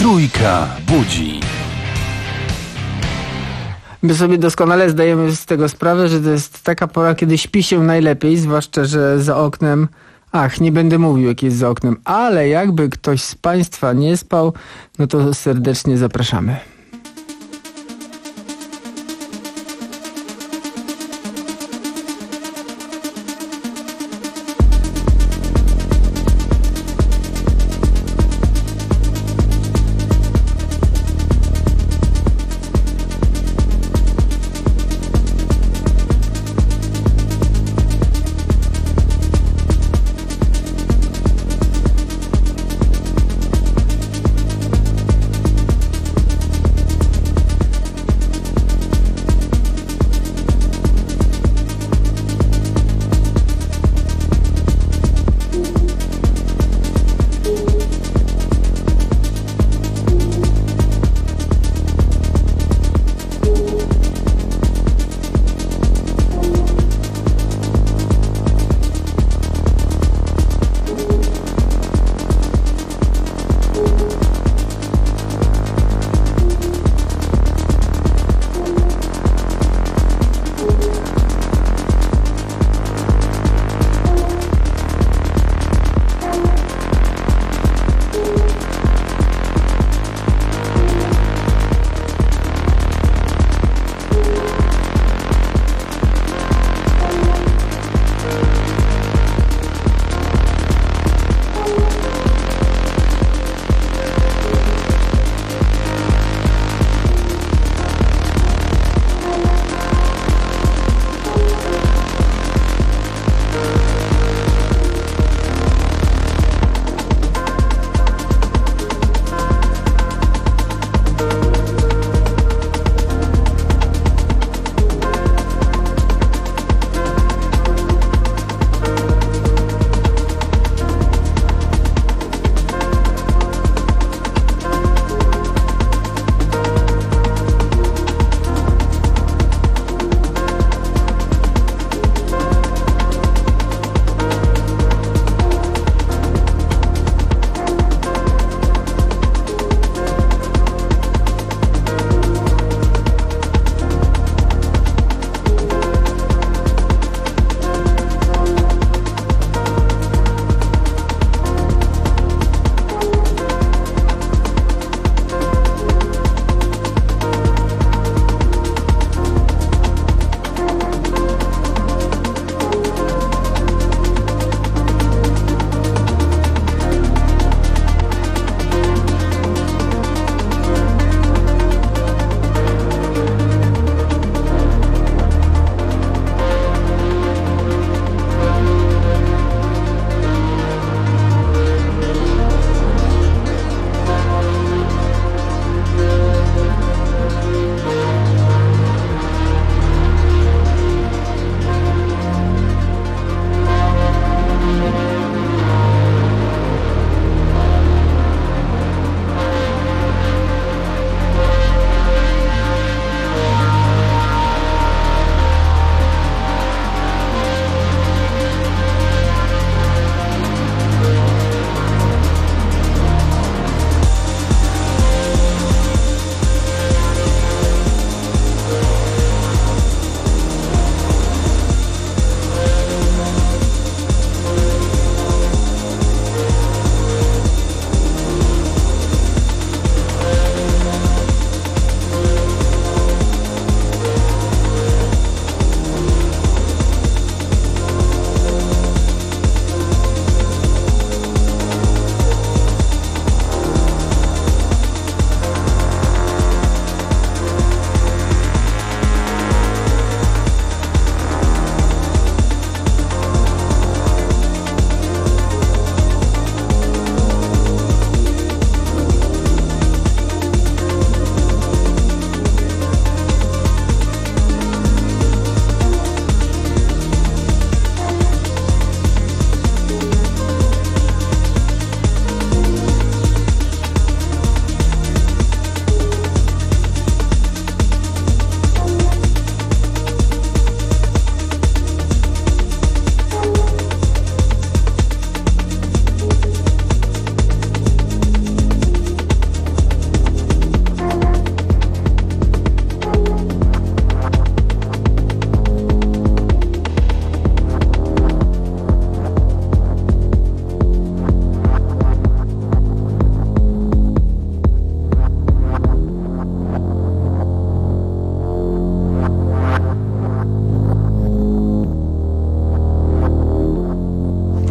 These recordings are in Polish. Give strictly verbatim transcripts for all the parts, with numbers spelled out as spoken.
Trójka budzi. My sobie doskonale zdajemy z tego sprawę, że to jest taka pora, kiedy śpi się najlepiej, zwłaszcza, że za oknem... Ach, nie będę mówił, jak jest za oknem, ale jakby ktoś z Państwa nie spał, no to serdecznie zapraszamy.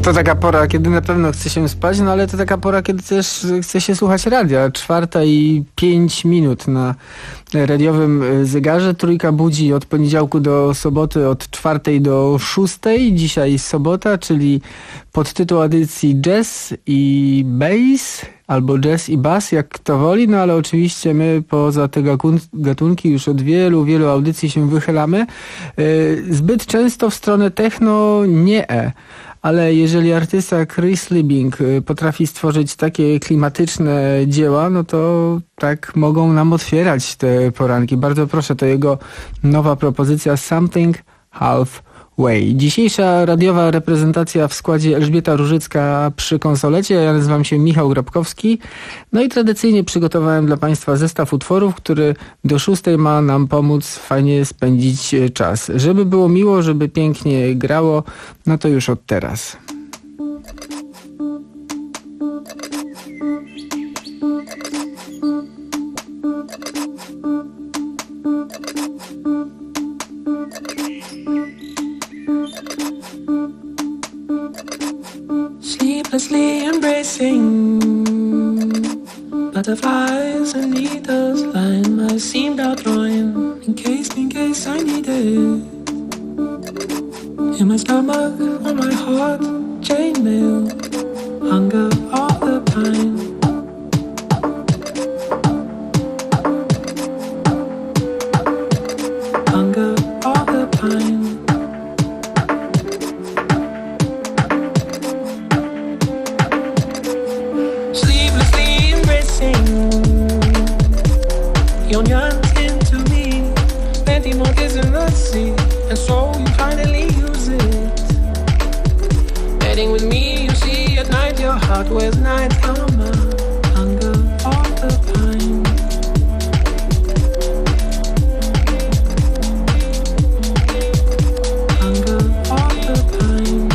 To taka pora, kiedy na pewno chce się spać, no ale to taka pora, kiedy też chce się słuchać radia. Czwarta i pięć minut na radiowym zegarze. Trójka budzi od poniedziałku do soboty od czwartej do szóstej. Dzisiaj sobota, czyli podtytuł audycji Jazz i Bass, albo Jazz i Bass, jak kto woli. No ale oczywiście my poza te gatunki już od wielu, wielu audycji się wychylamy. Zbyt często w stronę techno nie e. Ale jeżeli artysta Chris Liebing potrafi stworzyć takie klimatyczne dzieła, no to tak mogą nam otwierać te poranki. Bardzo proszę, to jego nowa propozycja Something Half Way. Dzisiejsza radiowa reprezentacja w składzie Elżbieta Różycka przy konsolecie. Ja nazywam się Michał Grabkowski. No i tradycyjnie przygotowałem dla Państwa zestaw utworów, który do szóstej ma nam pomóc fajnie spędzić czas. Żeby było miło, żeby pięknie grało, no to już od teraz. Sleeplessly embracing butterflies and needles line my seamed out drawing in case, in case I need it. In my stomach, on my heart, chainmail, hunger all the time. Hunger all the time. Yearns into me, plenty more kids in the sea, and so you finally use it. Betting with me, you see at night your heart wears night armor. Hunger all the time. Hunger all the time.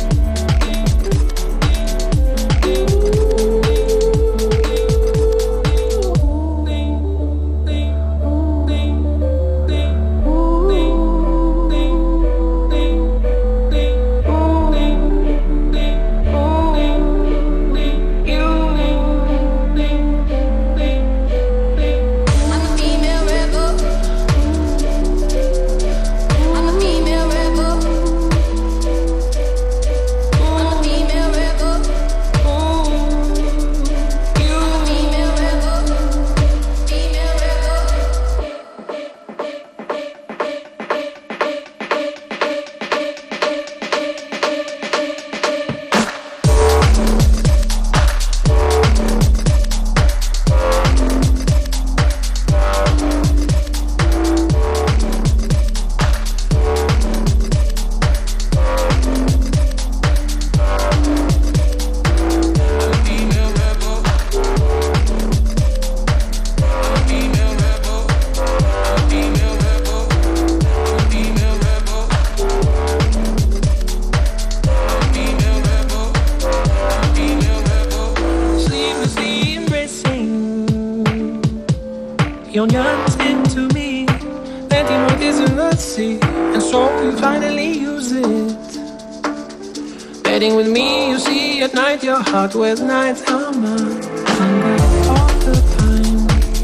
Your yearns into me, plenty more kids in the sea, and so you finally use it. Betting with me, you see at night your heart wears night armor. Hunger all the time.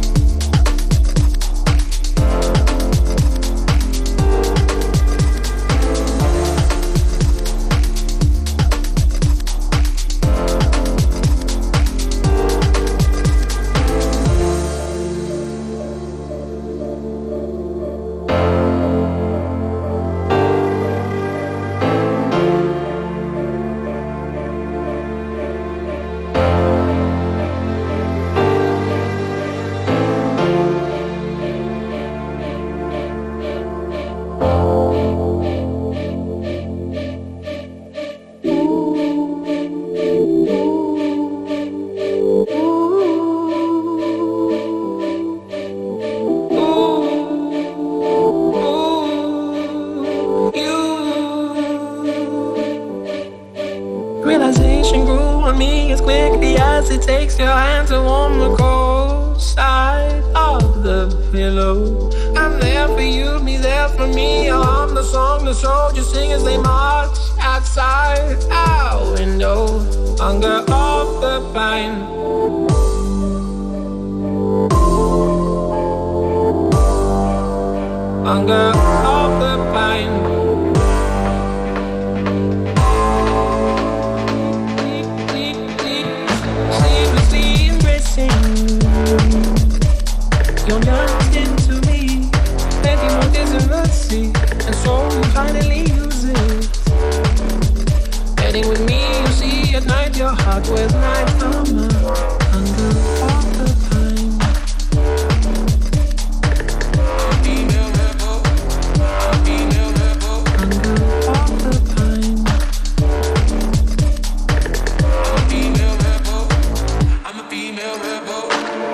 Realization grew on me as quickly as it takes your hand to warm the cold side of the pillow. I'm there for you, be there for me. I'll hum the song the soldiers sing as they march outside. Out in pine. Hunger of the pine. Seamlessly embracing your love into me, making more desiracy, and so you finally use it. Heading with me, you see at night your heart wears night armor. Hunger of the pine. Female rebel, female rebel. Hunger of the pine. I'm a female rebel. I'm a female rebel.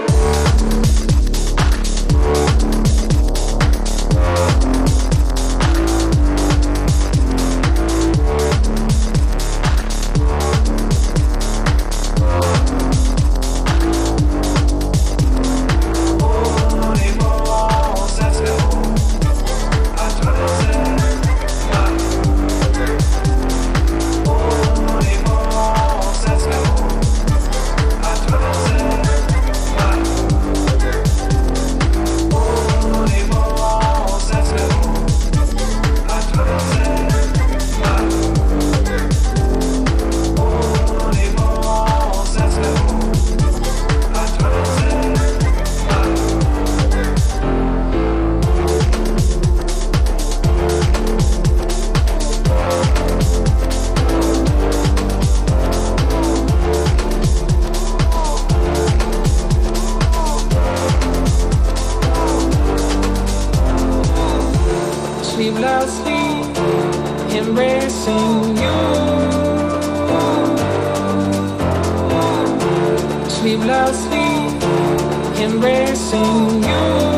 Sleeplessly embracing you, sleeplessly embracing you.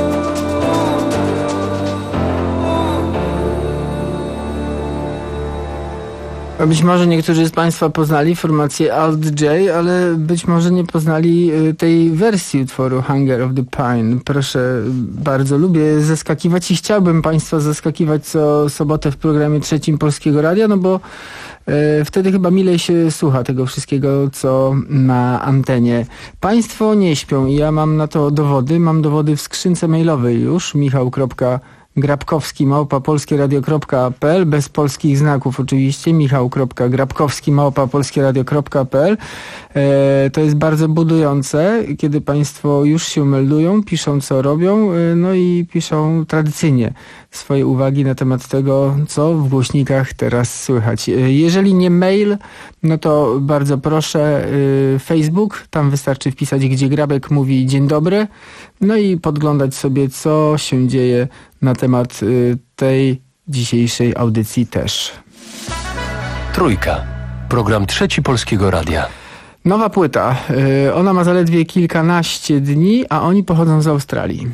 Być może niektórzy z Państwa poznali formację Alt J, ale być może nie poznali tej wersji utworu Hunger of the Pine. Proszę bardzo, lubię zaskakiwać i chciałbym Państwa zaskakiwać co sobotę w programie trzecim Polskiego Radia, no bo e, wtedy chyba milej się słucha tego wszystkiego, co na antenie. Państwo nie śpią i ja mam na to dowody. Mam dowody w skrzynce mailowej już, michał kropka grabkowski małpa polskieradio kropka p l, bez polskich znaków oczywiście, michał kropka grabkowski małpa polskieradio kropka p l. E, to jest bardzo budujące, kiedy Państwo już się meldują, piszą co robią, e, no i piszą tradycyjnie swoje uwagi na temat tego, co w głośnikach teraz słychać. E, jeżeli nie mail, no to bardzo proszę e, Facebook, tam wystarczy wpisać, gdzie Grabek mówi dzień dobry, no i podglądać sobie, co się dzieje na temat y, tej dzisiejszej audycji też. Trójka. Program Trzeci Polskiego Radia. Nowa płyta. Y, ona ma zaledwie kilkanaście dni, a oni pochodzą z Australii.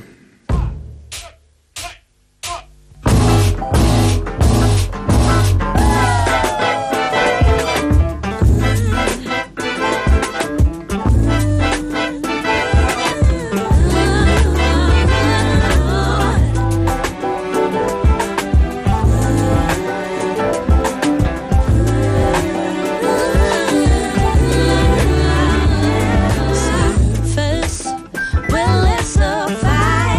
Surface, well, it's a fire.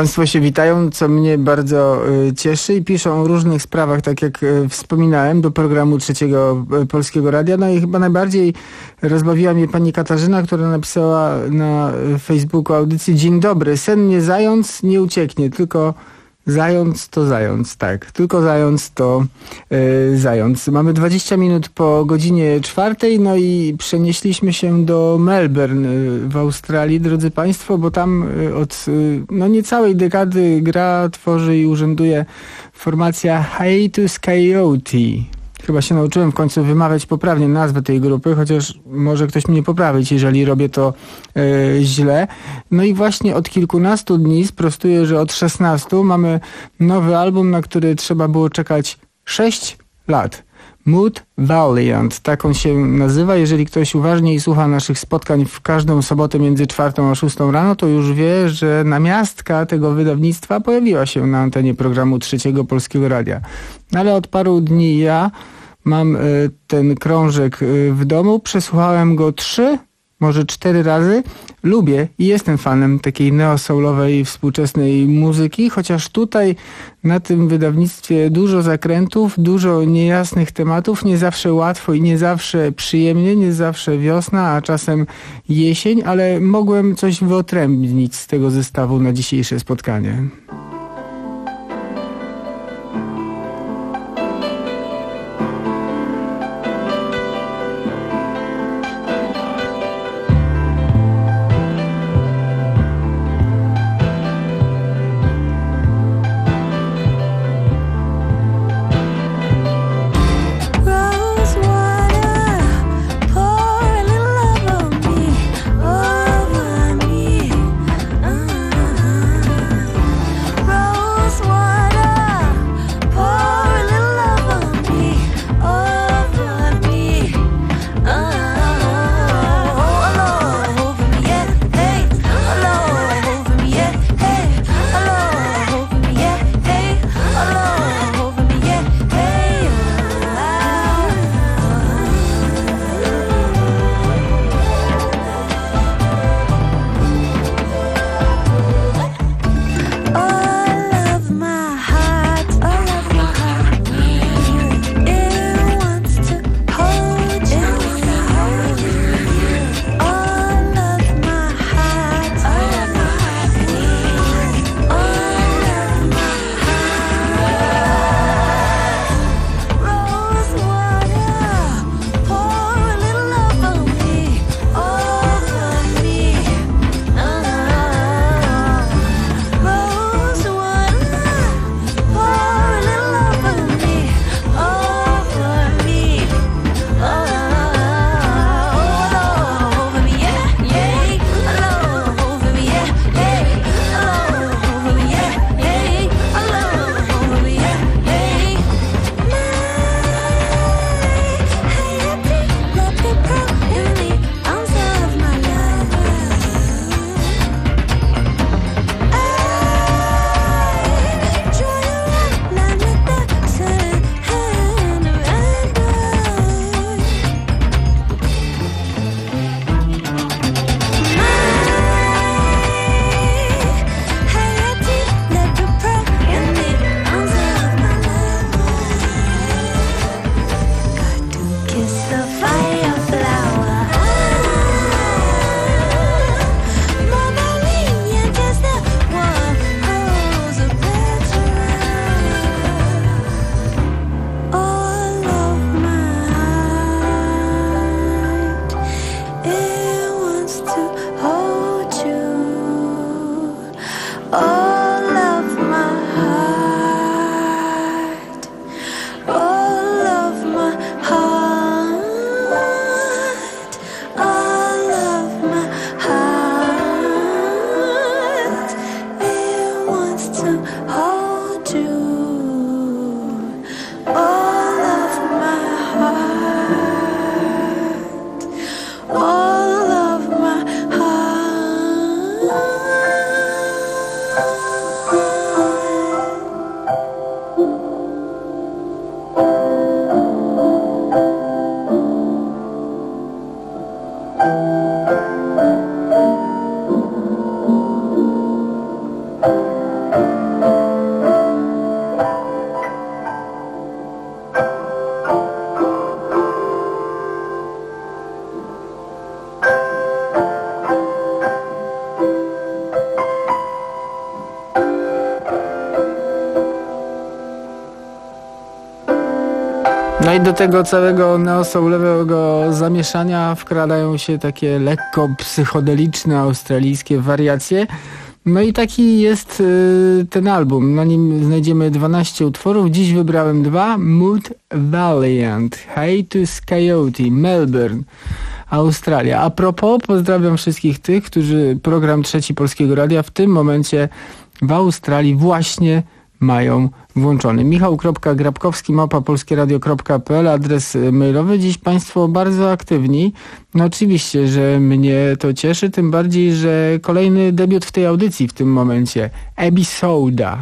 Państwo się witają, co mnie bardzo y, cieszy i piszą o różnych sprawach, tak jak y, wspominałem, do programu Trzeciego y, Polskiego Radia. No i chyba najbardziej rozbawiła mnie pani Katarzyna, która napisała na y, Facebooku audycji: dzień dobry, sennie zając nie ucieknie, tylko zając to zając, tak. Tylko zając to yy, zając. Mamy dwadzieścia minut po godzinie czwartej, no i przenieśliśmy się do Melbourne yy, w Australii, drodzy Państwo, bo tam yy, od yy, no niecałej dekady gra, tworzy i urzęduje formacja Hiatus Kaiyote. Chyba się nauczyłem w końcu wymawiać poprawnie nazwę tej grupy, chociaż może ktoś mnie poprawić, jeżeli robię to e, źle. No i właśnie od kilkunastu dni, sprostuję, że od szesnastu, mamy nowy album, na który trzeba było czekać sześć lat. Mood Valiant, tak on się nazywa. Jeżeli ktoś uważnie słucha naszych spotkań w każdą sobotę między czwartą a szóstą rano, to już wie, że namiastka tego wydawnictwa pojawiła się na antenie programu Trzeciego Polskiego Radia. Ale od paru dni ja mam y, ten krążek y, w domu, przesłuchałem go trzy, może cztery razy. Lubię i jestem fanem takiej neo-soulowej współczesnej muzyki, chociaż tutaj na tym wydawnictwie dużo zakrętów, dużo niejasnych tematów, nie zawsze łatwo i nie zawsze przyjemnie, nie zawsze wiosna, a czasem jesień, ale mogłem coś wyodrębnić z tego zestawu na dzisiejsze spotkanie. No i do tego całego neo-soulowego zamieszania wkradają się takie lekko psychodeliczne australijskie wariacje. No i taki jest y, ten album. Na nim znajdziemy dwanaście utworów. Dziś wybrałem dwa. Mood Valiant, Hiatus Coyote, Melbourne, Australia. A propos, pozdrawiam wszystkich tych, którzy program Trzeci Polskiego Radia w tym momencie w Australii właśnie mają włączony. Michał.grabkowski małpa polskieradio kropka pe el, adres mailowy. Dziś Państwo bardzo aktywni. No oczywiście, że mnie to cieszy, tym bardziej, że kolejny debiut w tej audycji w tym momencie. Ebisoda.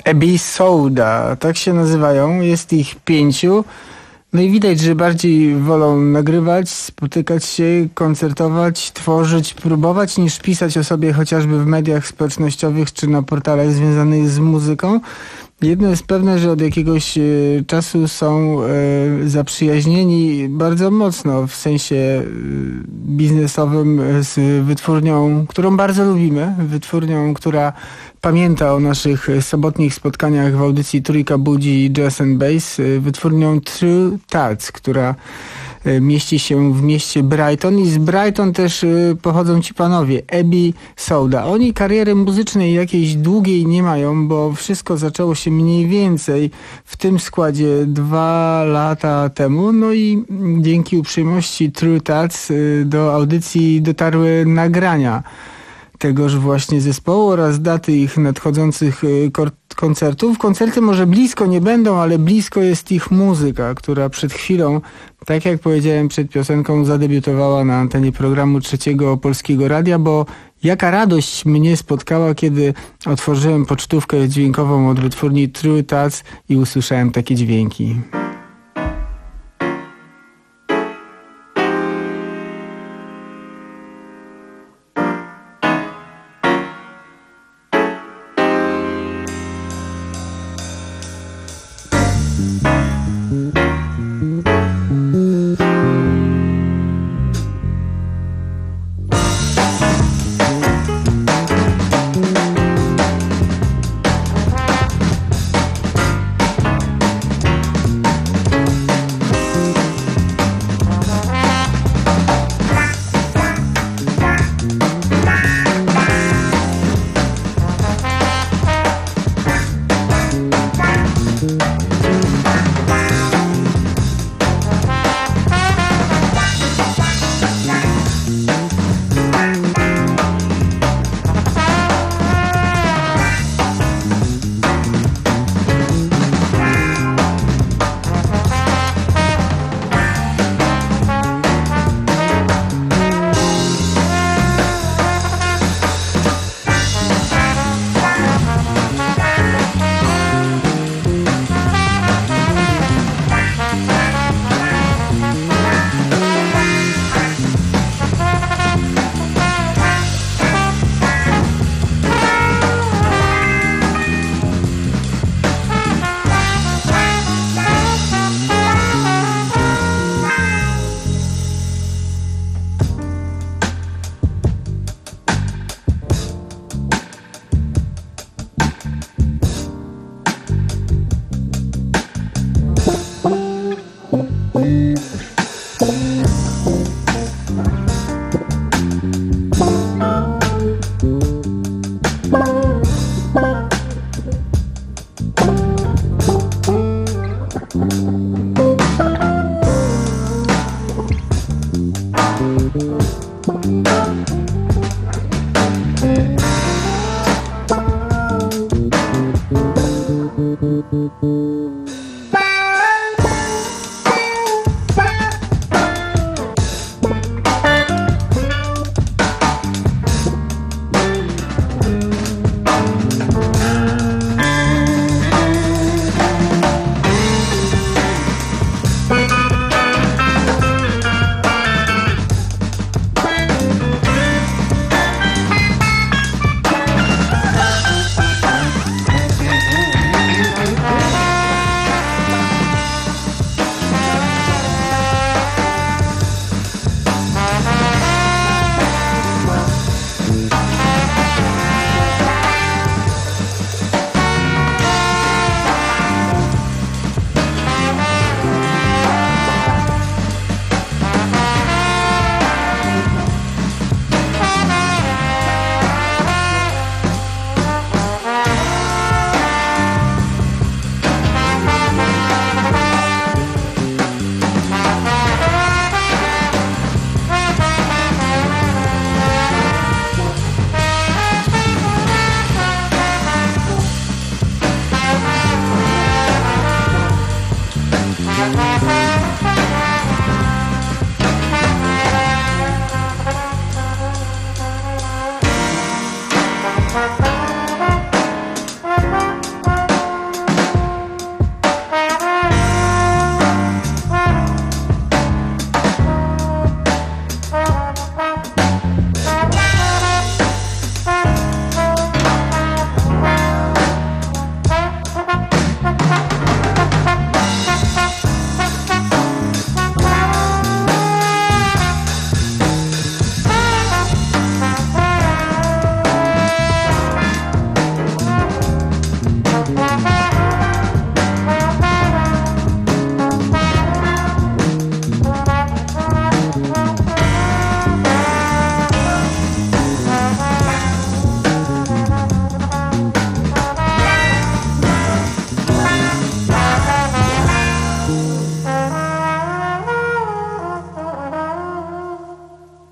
Ebi Soda, tak się nazywają, jest ich pięciu. No i widać, że bardziej wolą nagrywać, spotykać się, koncertować, tworzyć, próbować, niż pisać o sobie chociażby w mediach społecznościowych czy na portalach związanych z muzyką. Jedno jest pewne, że od jakiegoś e, czasu są e, zaprzyjaźnieni bardzo mocno w sensie e, biznesowym z wytwórnią, którą bardzo lubimy, wytwórnią, która pamięta o naszych sobotnich spotkaniach w audycji Trójka Budzi Jazz and Bass, e, wytwórnią True Tats, która mieści się w mieście Brighton i z Brighton też pochodzą ci panowie, Ebi Soda. Oni kariery muzycznej jakiejś długiej nie mają, bo wszystko zaczęło się mniej więcej w tym składzie dwa lata temu, no i dzięki uprzejmości True Tats do audycji dotarły nagrania tegoż właśnie zespołu oraz daty ich nadchodzących koncertów. Koncerty może blisko nie będą, ale blisko jest ich muzyka, która przed chwilą, tak jak powiedziałem przed piosenką, zadebiutowała na antenie programu Trzeciego Polskiego Radia, bo jaka radość mnie spotkała, kiedy otworzyłem pocztówkę dźwiękową od wytwórni True Tats i usłyszałem takie dźwięki.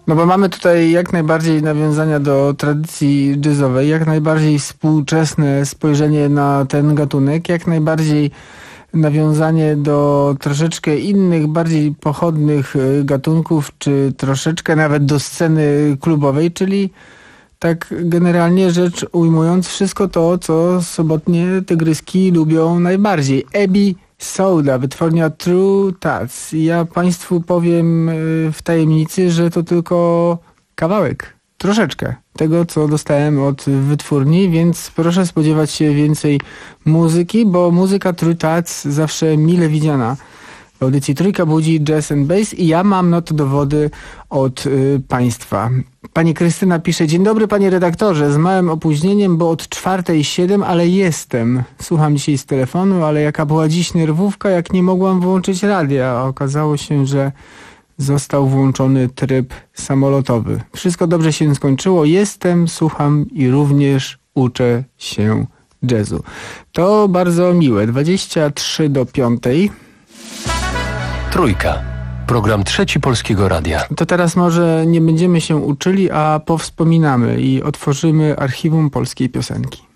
No bo mamy tutaj jak najbardziej nawiązania do tradycji jazzowej, jak najbardziej współczesne spojrzenie na ten gatunek, jak najbardziej nawiązanie do troszeczkę innych, bardziej pochodnych gatunków, czy troszeczkę nawet do sceny klubowej, czyli tak generalnie rzecz ujmując wszystko to, co sobotnie tygryski lubią najbardziej. Ebi Soda, wytwórnia True Tats. Ja Państwu powiem w tajemnicy, że to tylko kawałek, troszeczkę tego, co dostałem od wytwórni, więc proszę spodziewać się więcej muzyki, bo muzyka True Tats zawsze mile widziana w audycji Trójka budzi Jazz and Bass i ja mam no to dowody od y, Państwa. Pani Krystyna pisze: dzień dobry panie redaktorze, z małym opóźnieniem, bo od czwartej siedem, ale jestem. Słucham dzisiaj z telefonu, ale jaka była dziś nerwówka, jak nie mogłam włączyć radia. A okazało się, że został włączony tryb samolotowy. Wszystko dobrze się skończyło, jestem, słucham i również uczę się jazzu. To bardzo miłe. dwadzieścia trzy do piątej. Trójka. Program Trzeci Polskiego Radia. To teraz może nie będziemy się uczyli, a powspominamy i otworzymy archiwum polskiej piosenki.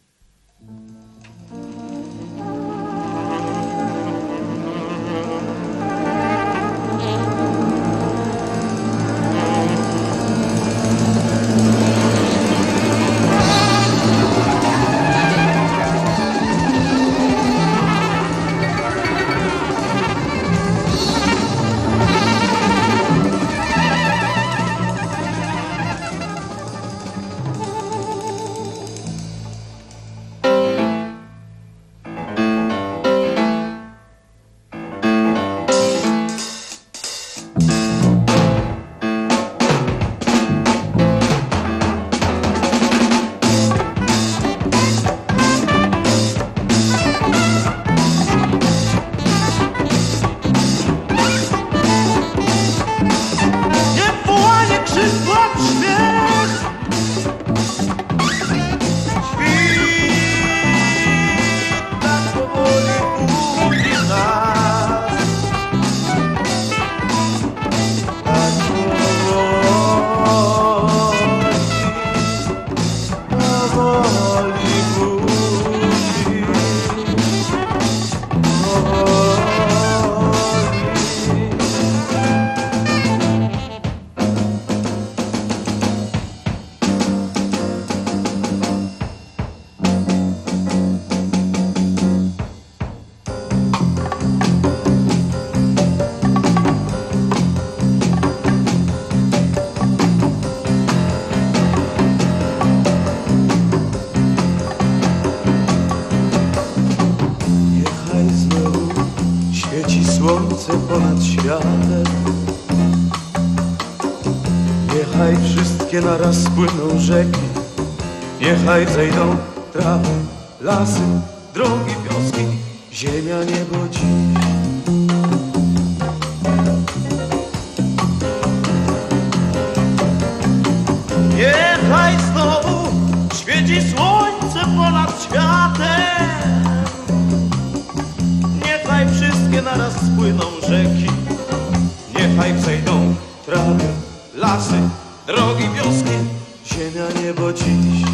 Słońce ponad światem, niechaj wszystkie naraz spłyną rzeki, niechaj zejdą trawy, lasy, drogi, wioski, ziemia, niebo dziś. Niechaj znowu świeci słońce ponad światem, niechaj wszystkie naraz spłyną rzeki, niechaj wzejdą trawy, lasy, drogi, wioski, ziemia, niebo dziś.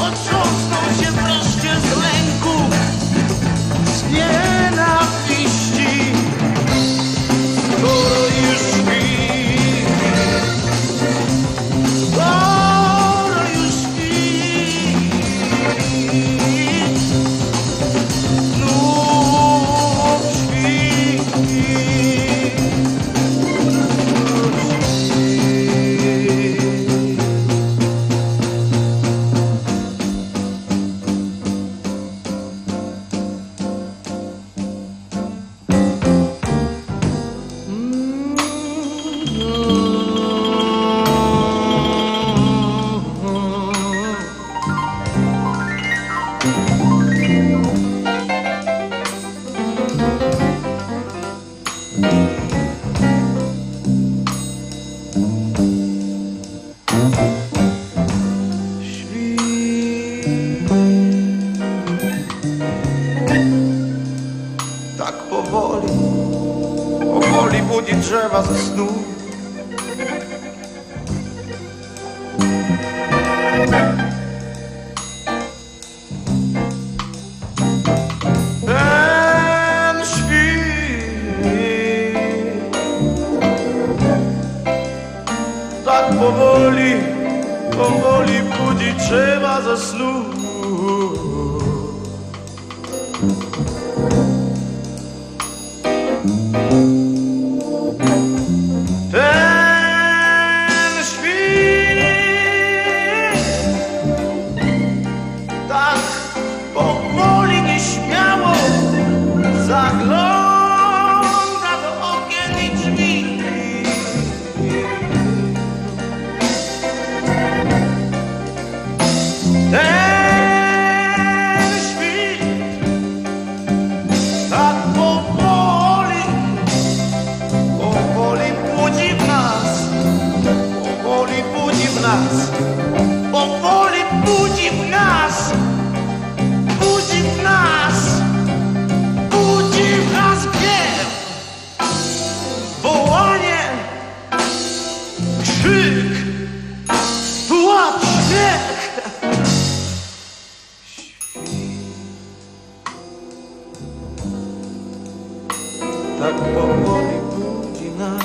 otrząsną się wreszcie z lęku, z nienawiści, skoro już śpi, skoro już śpi, znów śpi. Tak powoli, powoli budzi drzewa ze snu. Ten świt tak powoli, powoli budzi drzewa ze snu. Ten świt tak powoli, nieśmiało zagląda do okien i drzwi. Ten świt tak powoli, powoli budzi w nas, powoli budzi w nas, powoli budzi w nas, budzi w nas, budzi w nas gniew, wołanie, krzyk, płacz, śmiech. Tak powoli budzi nas.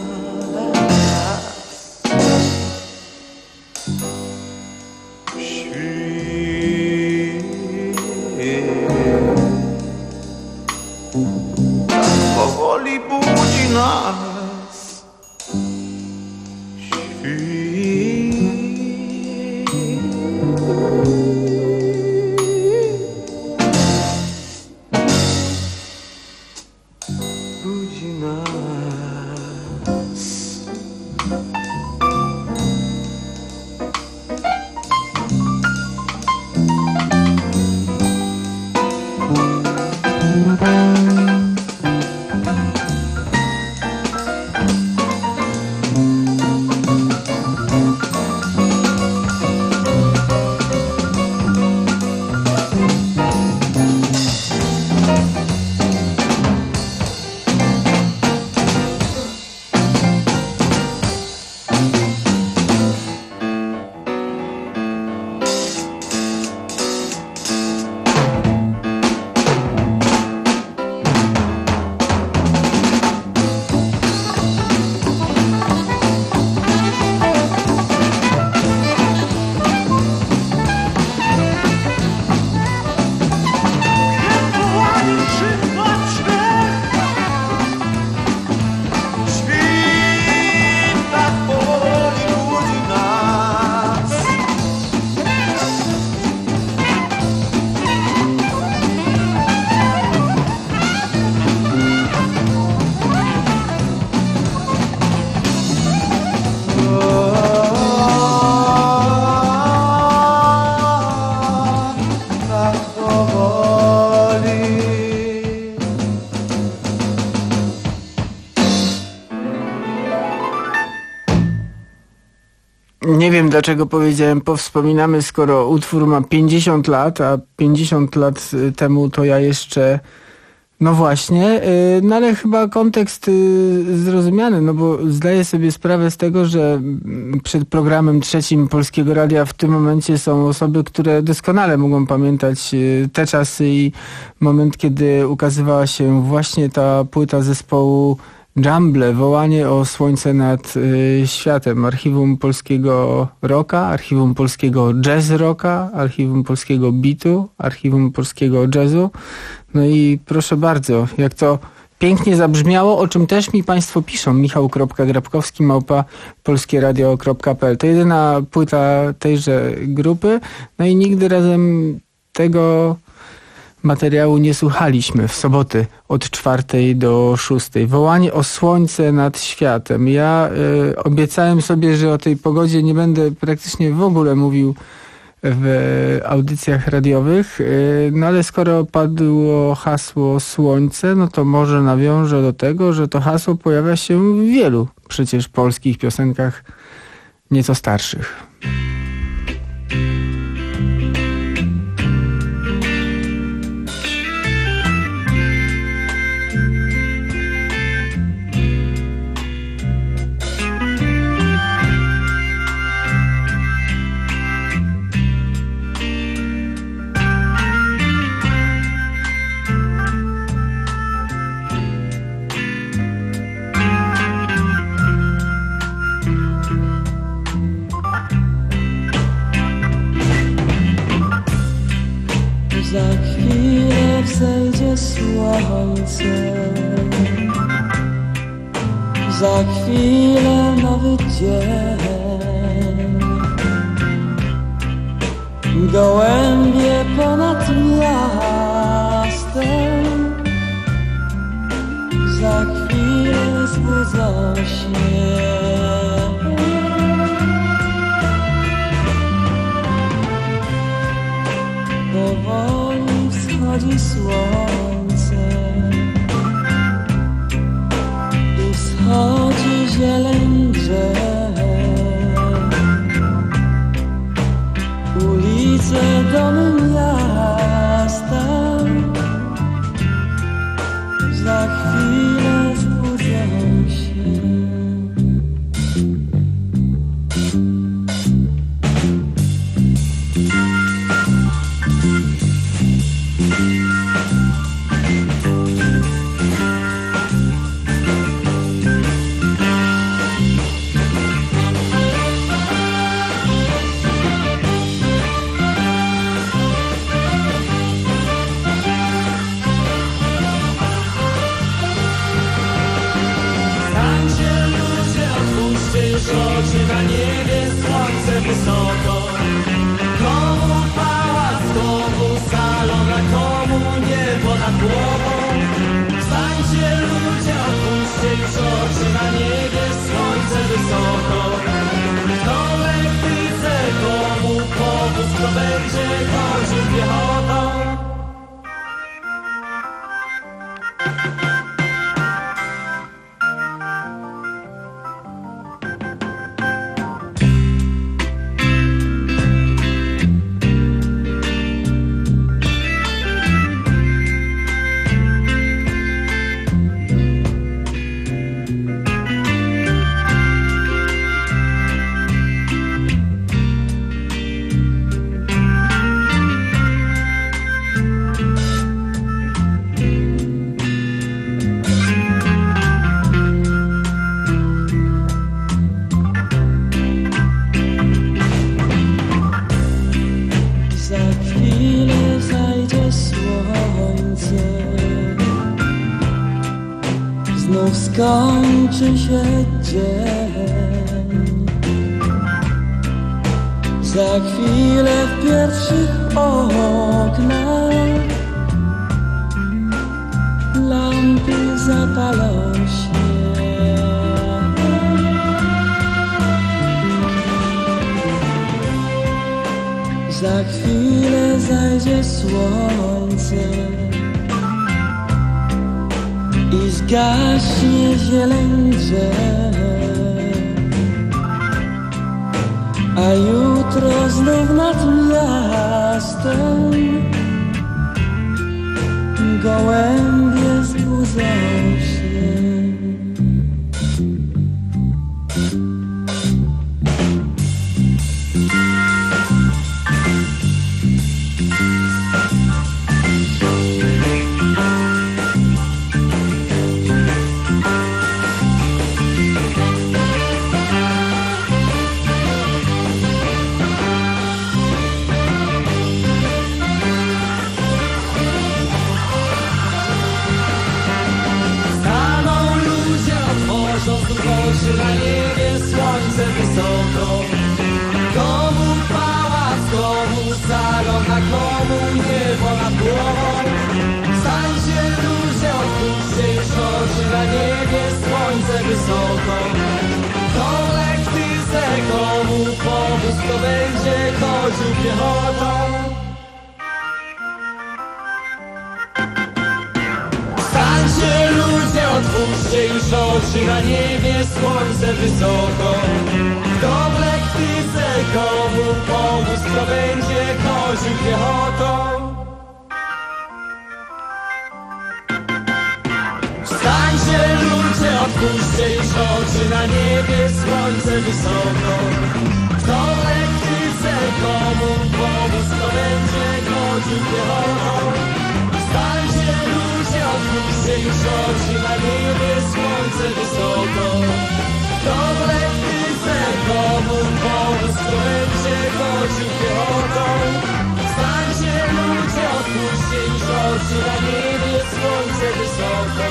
Świt tak powoli budzi nas. Świt budzi nas. Nie wiem, dlaczego powiedziałem powspominamy, skoro utwór ma pięćdziesiąt lat, a pięćdziesiąt lat temu to ja jeszcze No właśnie, no ale chyba kontekst zrozumiany, no bo zdaję sobie sprawę z tego, że przed programem trzecim Polskiego Radia w tym momencie są osoby, które doskonale mogą pamiętać te czasy i moment, kiedy ukazywała się właśnie ta płyta zespołu Jumble, Wołanie o słońce nad y, światem. Archiwum polskiego rocka, archiwum polskiego jazz rocka, archiwum polskiego beatu, archiwum polskiego jazzu. No i proszę bardzo, jak to pięknie zabrzmiało, o czym też mi Państwo piszą. michał kropka grabkowski małpa polskieradio kropka p l. To jedyna płyta tejże grupy. No i nigdy razem tego materiału nie słuchaliśmy w soboty od czwartej do szóstej. Wołanie o słońce nad światem. Ja y, obiecałem sobie, że o tej pogodzie nie będę praktycznie w ogóle mówił w audycjach radiowych, y, no ale skoro padło hasło słońce, no to może nawiążę do tego, że to hasło pojawia się w wielu przecież polskich piosenkach nieco starszych. Za chwilę wzejdzie słońce, za chwilę nowy dzień. Gołębie ponad miastem za chwilę zbudzą się. Powoli wschodzi słońce i wschodzi zieleń drzew. Ulice, domy miasta za chwilę zbudzą się. Oczy na niebie, słońce wysoko. Komu pałac, komu salon, a komu niebo nad głową. Wstańcie ludzie, otwórzcie już oczy na niebie, słońce wysoko. Kto lektyce, komu powóz, kto będzie chodził piechotą. Skończy się dzień. Za chwilę w pierwszych oknach lampy zapalą się. Za chwilę zajdzie słońce i zgaśnie zieleń drzew, a jutro znów nad miastem gołębie wysoko. Tą lektyce komu powóz, to będzie chodził piechotą. Stańcie ludzie, otwórzcie już oczy, na niebie słońce wysoko. Tą lektyce komu powóz, to będzie chodził piechotą. Wstańcie ludzie, otwórzcie już oczy, na niebie słońce wysoko. Kto lektyce komu powóz, to będzie chodził piechotą. Wstańcie ludzie, otwórzcie już oczy, na niebie słońce wysoko. Kto lektyce komu powóz, to będzie chodził piechotą. Wstańcie ludzie, otwórzcie już oczy, na niebie słońce wysoko.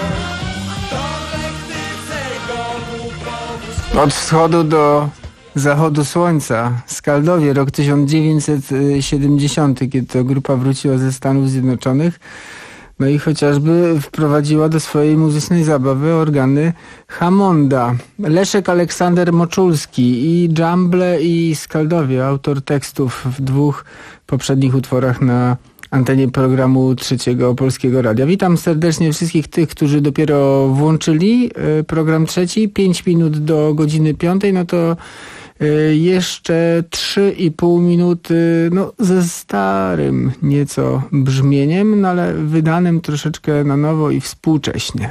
Od wschodu do zachodu słońca. Skaldowie, rok tysiąc dziewięćset siedemdziesiąty, kiedy to grupa wróciła ze Stanów Zjednoczonych. No i chociażby wprowadziła do swojej muzycznej zabawy organy Hammonda. Leszek Aleksander Moczulski, i Dżamble, i Skaldowie, autor tekstów w dwóch poprzednich utworach na antenie programu Trzeciego Polskiego Radia. Witam serdecznie wszystkich tych, którzy dopiero włączyli program trzeci. Pięć minut do godziny piątej, no to jeszcze trzy i pół minuty, no ze starym nieco brzmieniem, no ale wydanym troszeczkę na nowo i współcześnie.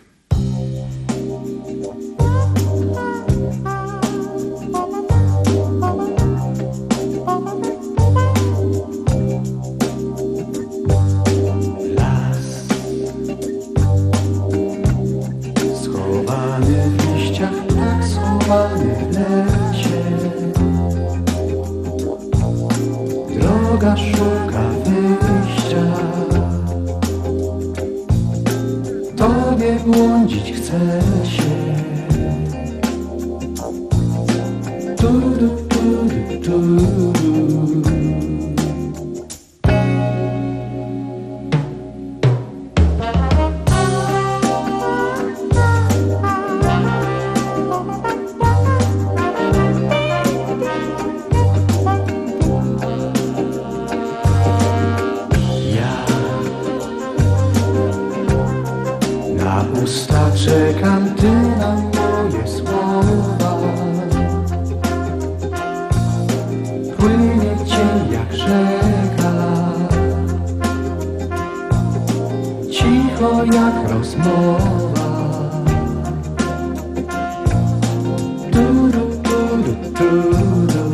Droga szuka wyjścia, Tobie błądzić chce się. Tu, tu, tu, tu, tu. Czekam, Ty na moje słowa. Płynie cień jak rzeka, cicho jak rozmowa. Turu, turu, turu.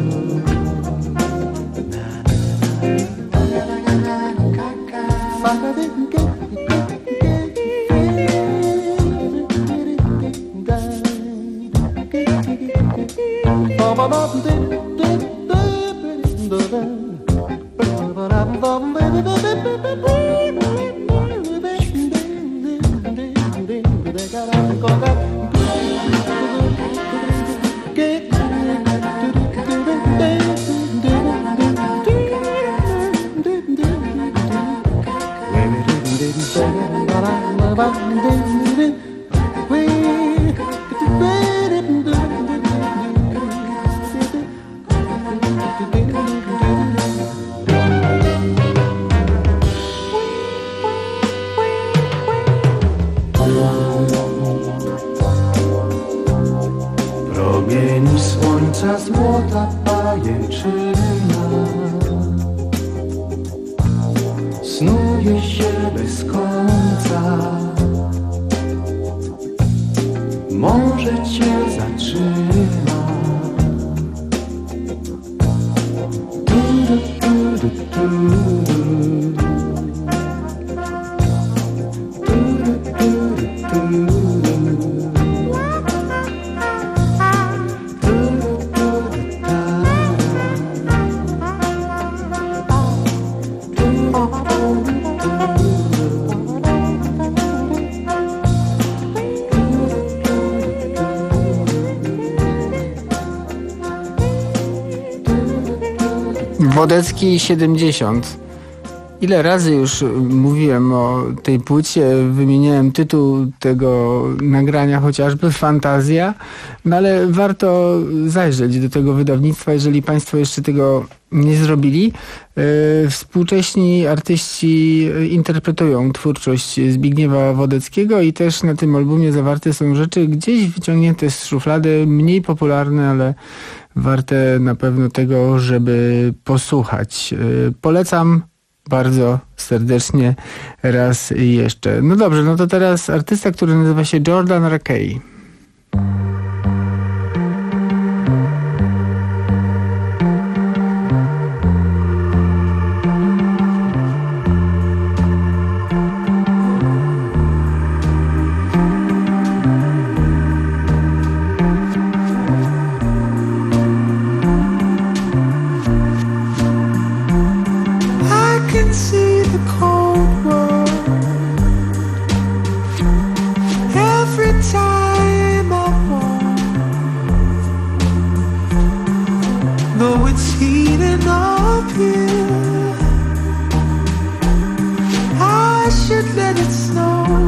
Promieni słońca złota pajęczyna snuje się bez końca. Może Cię zatrzyma. Tu, tu, tu, tu, Wodecki siedemdziesiąt. Ile razy już mówiłem o tej płycie, wymieniałem tytuł tego nagrania chociażby, Fantazja, no ale warto zajrzeć do tego wydawnictwa, jeżeli Państwo jeszcze tego nie zrobili. Współcześni artyści interpretują twórczość Zbigniewa Wodeckiego i też na tym albumie zawarte są rzeczy gdzieś wyciągnięte z szuflady, mniej popularne, ale warte na pewno tego, żeby posłuchać. Polecam bardzo serdecznie raz jeszcze. No dobrze, no to teraz artysta, który nazywa się Jordan Rakei. See the cold world every time I walk, though it's heating up here. I should let it snow.